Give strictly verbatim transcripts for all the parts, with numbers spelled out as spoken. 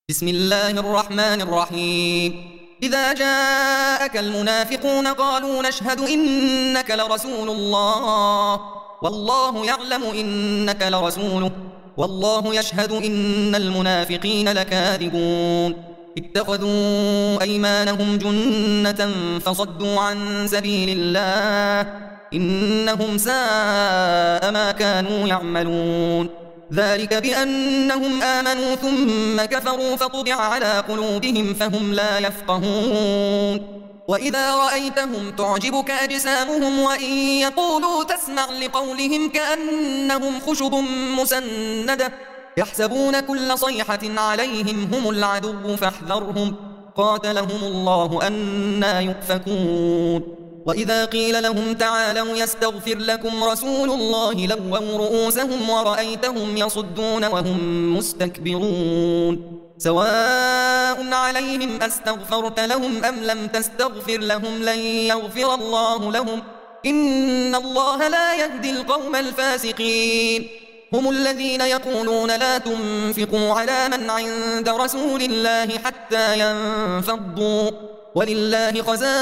بسم الله الرحمن الرحيم. إذا جاءك المنافقون قالوا نشهد إنك لرسول الله والله يعلم إنك لرسوله والله يشهد إن المنافقين لكاذبون. اتخذوا أيمانهم جنة فصدوا عن سبيل الله إنهم ساء ما كانوا يعملون. ذلك بأنهم آمنوا ثم كفروا فطبع على قلوبهم فهم لا يفقهون. وإذا رأيتهم تعجبك أجسامهم وإن يقولوا تسمع لقولهم كأنهم خشب مسندة يحسبون كل صيحة عليهم هم العدو فاحذرهم قاتلهم الله أنى يؤفكون. وإذا قيل لهم تعالوا يستغفر لكم رسول الله لووا رؤوسهم ورأيتهم يصدون وهم مستكبرون. سواء عليهم أستغفرت لهم أم لم تستغفر لهم لن يغفر الله لهم إن الله لا يهدي القوم الفاسقين. هم الذين يقولون لا تنفقوا على من عند رسول الله حتى ينفضوا ولله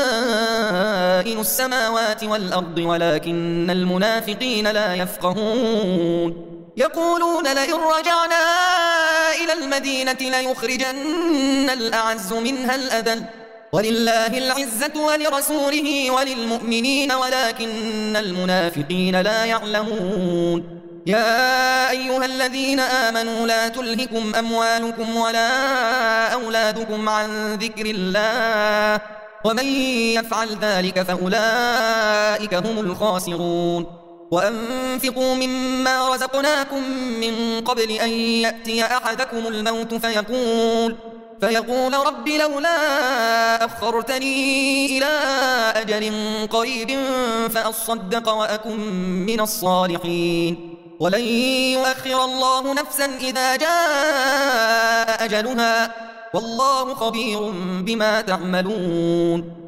خزائن السماوات والأرض ولكن المنافقين لا يفقهون. يقولون لئن رجعنا إلى المدينة ليخرجن الأعز منها الأذل ولله العزة ولرسوله وللمؤمنين ولكن المنافقين لا يعلمون. يا أيها الذين آمنوا لا تلهكم أموالكم ولا أولادكم عن ذكر الله ومن يفعل ذلك فأولئك هم الخاسرون. وأنفقوا مما رزقناكم من قبل أن يأتي أحدكم الموت فيقول فيقول رب لولا أخرتني إلى أجل قريب فأصدق وأكن من الصالحين ولن يؤخر الله نفسا إذا جاء أجلها والله خبير بما تعملون.